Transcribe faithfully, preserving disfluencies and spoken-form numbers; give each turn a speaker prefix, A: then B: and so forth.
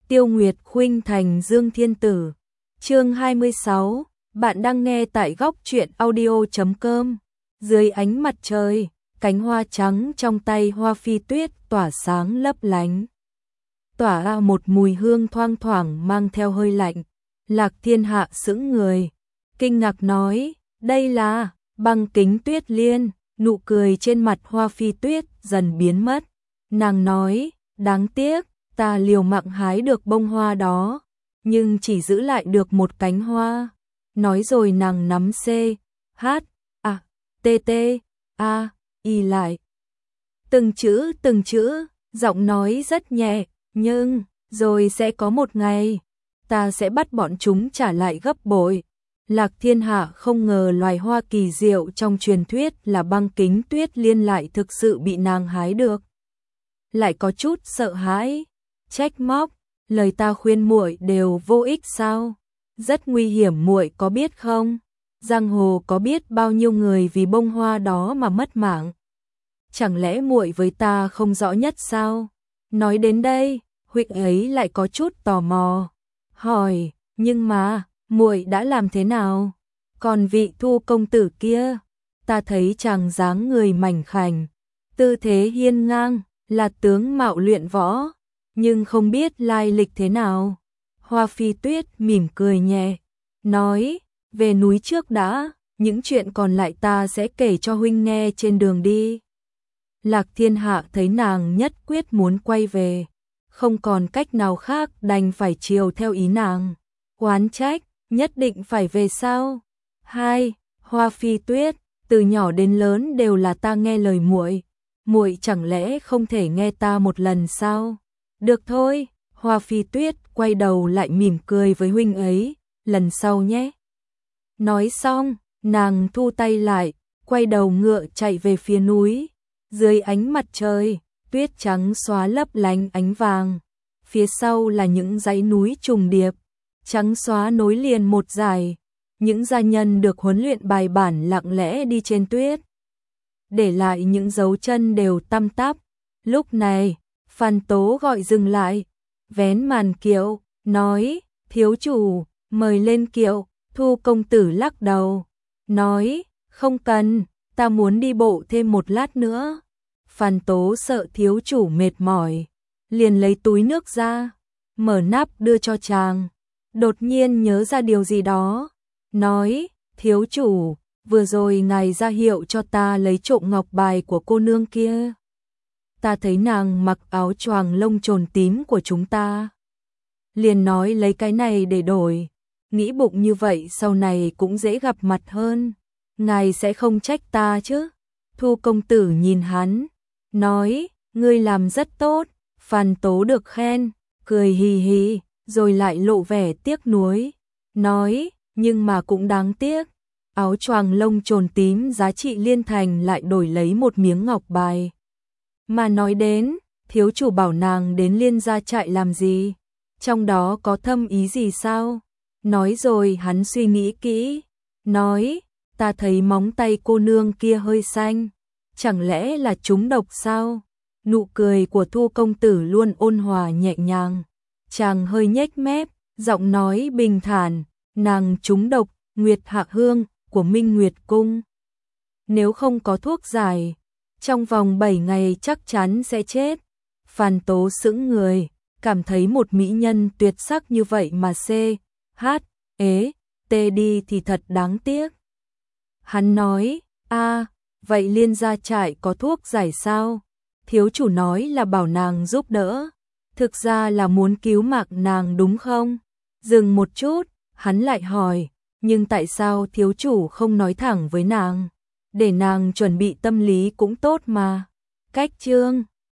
A: Tiêu Nguyệt khuynh thành Dương Thiên Tử. Chương hai mươi sáu, bạn đang nghe tại góc truyện audio chấm com. Dưới ánh mặt trời, cánh hoa trắng trong tay Hoa Phi Tuyết tỏa sáng lấp lánh. Tỏa ra một mùi hương thoang thoảng mang theo hơi lạnh. Lạc Thiên Hạ sững người, kinh ngạc nói, đây là Băng Kính Tuyết Liên. Nụ cười trên mặt Hoa Phi Tuyết dần biến mất. Nàng nói, đáng tiếc, ta liều mạng hái được bông hoa đó, nhưng chỉ giữ lại được một cánh hoa. Nói rồi nàng nắm C, H, A, T, T, A, Y lại. Từng chữ từng chữ, giọng nói rất nhẹ, nhưng, rồi sẽ có một ngày, ta sẽ bắt bọn chúng trả lại gấp bội. Lạc Thiên Hạ không ngờ loài hoa kỳ diệu trong truyền thuyết là Băng Kính Tuyết Liên lại thực sự bị nàng hái được. Lại có chút sợ hãi, trách móc, lời ta khuyên muội đều vô ích sao? Rất nguy hiểm, muội có biết không? Giang hồ có biết bao nhiêu người vì bông hoa đó mà mất mạng. Chẳng lẽ muội với ta không rõ nhất sao? Nói đến đây, Huệ ấy lại có chút tò mò, hỏi, nhưng mà muội đã làm thế nào? Còn vị Thu công tử kia, ta thấy chàng dáng người mảnh khảnh, tư thế hiên ngang, là tướng mạo luyện võ, nhưng không biết lai lịch thế nào. Hoa Phi Tuyết mỉm cười nhẹ, nói, về núi trước đã, những chuyện còn lại ta sẽ kể cho huynh nghe trên đường đi. Lạc Thiên Hạ thấy nàng nhất quyết muốn quay về, không còn cách nào khác đành phải chiều theo ý nàng. Oán trách, nhất định phải về sao? Hai, Hoa Phi Tuyết, từ nhỏ đến lớn đều là ta nghe lời muội, muội chẳng lẽ không thể nghe ta một lần sao? Được thôi, Hoa Phi Tuyết quay đầu lại mỉm cười với huynh ấy, lần sau nhé. Nói xong, nàng thu tay lại, quay đầu ngựa chạy về phía núi. Dưới ánh mặt trời, tuyết trắng xóa lấp lánh ánh vàng. Phía sau là những dãy núi trùng điệp, trắng xóa nối liền một dải. Những gia nhân được huấn luyện bài bản lặng lẽ đi trên tuyết, để lại những dấu chân đều tăm tắp. Lúc này, Phan Tố gọi dừng lại, vén màn kiệu, nói, thiếu chủ, mời lên kiệu. Thu công tử lắc đầu, nói, không cần, ta muốn đi bộ thêm một lát nữa. Phan Tố sợ thiếu chủ mệt mỏi, liền lấy túi nước ra, mở nắp đưa cho chàng. Đột nhiên nhớ ra điều gì đó, nói, thiếu chủ, vừa rồi ngài ra hiệu cho ta lấy trộm ngọc bài của cô nương kia. Ta thấy nàng mặc áo choàng lông trồn tím của chúng ta, liền nói lấy cái này để đổi, nghĩ bụng như vậy sau này cũng dễ gặp mặt hơn. Ngài sẽ không trách ta chứ? Thu công tử nhìn hắn, nói, ngươi làm rất tốt. Phan Tố được khen, cười hì hì, rồi lại lộ vẻ tiếc nuối, nói, nhưng mà cũng đáng tiếc, áo choàng lông trồn tím giá trị liên thành lại đổi lấy một miếng ngọc bài. Mà nói đến, thiếu chủ bảo nàng đến Liên gia trại làm gì? Trong đó có thâm ý gì sao? Nói rồi hắn suy nghĩ kỹ, nói, ta thấy móng tay cô nương kia hơi xanh, chẳng lẽ là trúng độc sao? Nụ cười của Thu công tử luôn ôn hòa nhẹ nhàng, chàng hơi nhếch mép, giọng nói bình thản, nàng trúng độc Nguyệt Hạ Hương của Minh Nguyệt Cung. Nếu không có thuốc giải, trong vòng bảy ngày chắc chắn sẽ chết. Phan Tố sững người, cảm thấy một mỹ nhân tuyệt sắc như vậy mà C, H, ế, T đi thì thật đáng tiếc. Hắn nói, a, vậy Liên gia trại có thuốc giải sao? Thiếu chủ nói là bảo nàng giúp đỡ, thực ra là muốn cứu mạng nàng đúng không? Dừng một chút, hắn lại hỏi, nhưng tại sao thiếu chủ không nói thẳng với nàng? Để nàng chuẩn bị tâm lý cũng tốt mà. Cách chương